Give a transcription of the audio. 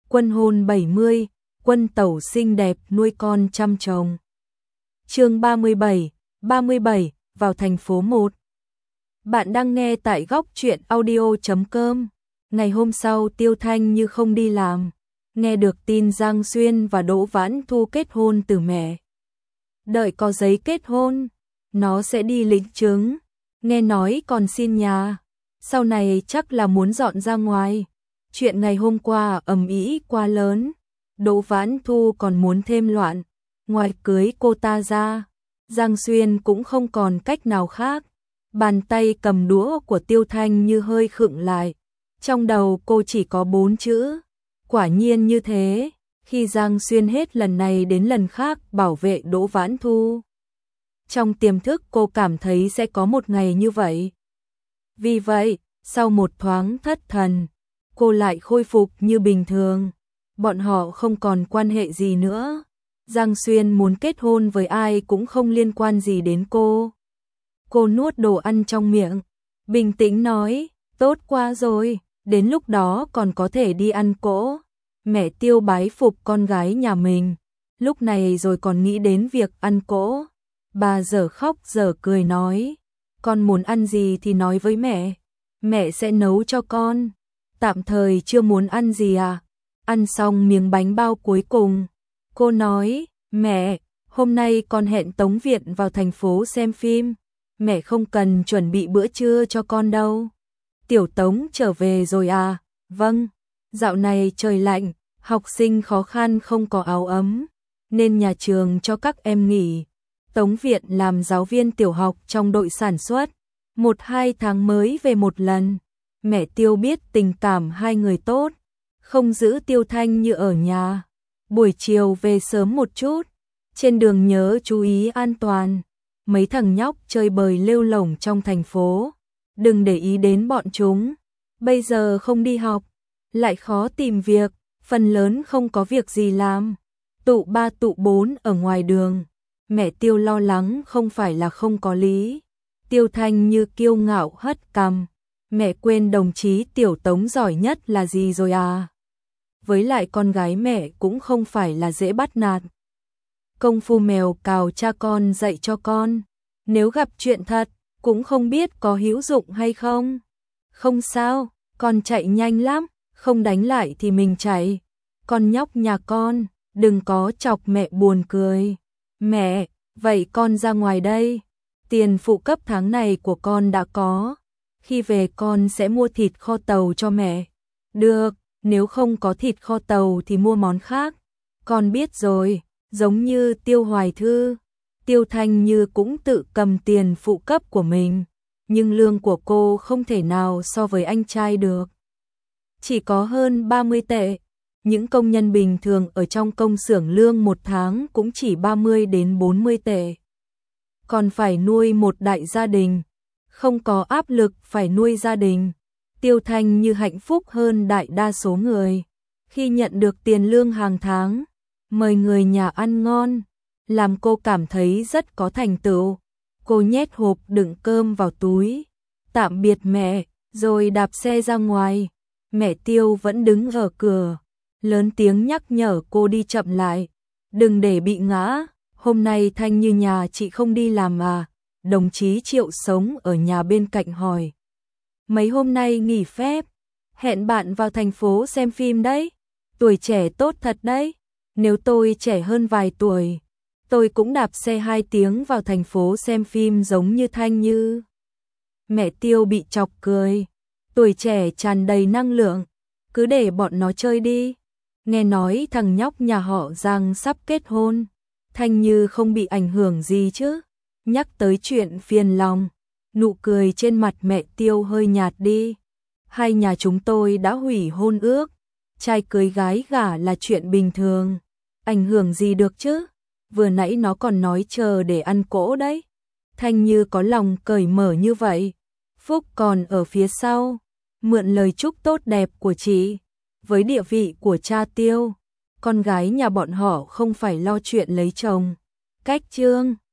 Quân hôn 70, quân tẩu xinh đẹp nuôi con chăm chồng. Chương 37, vào thành phố 1. Bạn đang nghe tại góc truyện audio.com. Ngày hôm sau Tiêu Thanh như không đi làm, nghe được tin Giang Xuyên và Đỗ Vãn Thu kết hôn từ mẹ. Đợi có giấy kết hôn, nó sẽ đi lĩnh chứng, nghe nói còn xin nhà, sau này chắc là muốn dọn ra ngoài. Chuyện ngày hôm qua ầm ĩ quá lớn, Đỗ Vãn Thu còn muốn thêm loạn, ngoài cưới cô ta ra, Giang Xuyên cũng không còn cách nào khác. Bàn tay cầm đũa của Tiêu Thanh như hơi khựng lại, trong đầu cô chỉ có 4 chữ, quả nhiên như thế, khi Giang Xuyên hết lần này đến lần khác bảo vệ Đỗ Vãn Thu. Trong tiềm thức cô cảm thấy sẽ có một ngày như vậy. Vì vậy, sau một thoáng thất thần, cô lại khôi phục như bình thường. Bọn họ không còn quan hệ gì nữa. Giang Xuyên muốn kết hôn với ai cũng không liên quan gì đến cô. Cô nuốt đồ ăn trong miệng, bình tĩnh nói, tốt quá rồi, đến lúc đó còn có thể đi ăn cỗ. Mẹ Tiêu bái phục con gái nhà mình, lúc này rồi còn nghĩ đến việc ăn cỗ. Bà dở khóc dở cười nói, con muốn ăn gì thì nói với mẹ sẽ nấu cho con. Tạm thời chưa muốn ăn gì à? Ăn xong miếng bánh bao cuối cùng, cô nói, mẹ, hôm nay con hẹn Tống Viện vào thành phố xem phim, mẹ không cần chuẩn bị bữa trưa cho con đâu. Tiểu Tống trở về rồi à? Vâng, dạo này trời lạnh, học sinh khó khăn không có áo ấm, nên nhà trường cho các em nghỉ. Tống Viện làm giáo viên tiểu học trong đội sản xuất, 1-2 tháng mới về một lần. Mẹ Tiêu biết tình cảm hai người tốt, không giữ Tiêu Thanh như ở nhà. Buổi chiều về sớm một chút, trên đường nhớ chú ý an toàn. Mấy thằng nhóc chơi bời lêu lổng trong thành phố, đừng để ý đến bọn chúng. Bây giờ không đi học, lại khó tìm việc, phần lớn không có việc gì làm. Tụ 3 tụ 4 ở ngoài đường. Mẹ Tiêu lo lắng không phải là không có lý. Tiêu Thanh như kiêu ngạo hất cằm. Mẹ quên đồng chí Tiểu Tống giỏi nhất là gì rồi à? Với lại con gái mẹ cũng không phải là dễ bắt nạt. Công phu mèo cào cha con dạy cho con, nếu gặp chuyện thật, cũng không biết có hữu dụng hay không. Không sao, con chạy nhanh lắm, không đánh lại thì mình chạy. Con nhóc nhà con, đừng có chọc mẹ buồn cười. Mẹ, vậy con ra ngoài đây, tiền phụ cấp tháng này của con đã có. Khi về con sẽ mua thịt kho tàu cho mẹ. Được, nếu không có thịt kho tàu thì mua món khác. Con biết rồi, giống như Tiêu Hoài Thư. Tiêu Thanh Như cũng tự cầm tiền phụ cấp của mình, nhưng lương của cô không thể nào so với anh trai được. Chỉ có hơn 30 tệ. Những công nhân bình thường ở trong công xưởng lương một tháng cũng chỉ 30 đến 40 tệ. Còn phải nuôi một đại gia đình. Không có áp lực phải nuôi gia đình. Tiêu Thanh Như hạnh phúc hơn đại đa số người. Khi nhận được tiền lương hàng tháng, mời người nhà ăn ngon, làm cô cảm thấy rất có thành tựu. Cô nhét hộp đựng cơm vào túi, tạm biệt mẹ, rồi đạp xe ra ngoài. Mẹ Tiêu vẫn đứng ở cửa, lớn tiếng nhắc nhở cô đi chậm lại, đừng để bị ngã. Hôm nay Thanh Như nhà chị không đi làm à? Đồng chí Triệu sống ở nhà bên cạnh hỏi. Mấy hôm nay nghỉ phép, hẹn bạn vào thành phố xem phim đấy. Tuổi trẻ tốt thật đấy. Nếu tôi trẻ hơn vài tuổi, tôi cũng đạp xe 2 tiếng vào thành phố xem phim giống như Thanh Như. Mẹ Tiêu bị chọc cười. Tuổi trẻ tràn đầy năng lượng, cứ để bọn nó chơi đi. Nghe nói thằng nhóc nhà họ Giang sắp kết hôn, Thanh Như không bị ảnh hưởng gì chứ? Nhắc tới chuyện phiền lòng, nụ cười trên mặt mẹ Tiêu hơi nhạt đi. Hai nhà chúng tôi đã hủy hôn ước, trai cưới gái gả là chuyện bình thường. Ảnh hưởng gì được chứ? Vừa nãy nó còn nói chờ để ăn cỗ đấy. Thanh Như có lòng cởi mở như vậy, phúc còn ở phía sau. Mượn lời chúc tốt đẹp của chị. Với địa vị của cha Tiêu, con gái nhà bọn họ không phải lo chuyện lấy chồng. Cách chương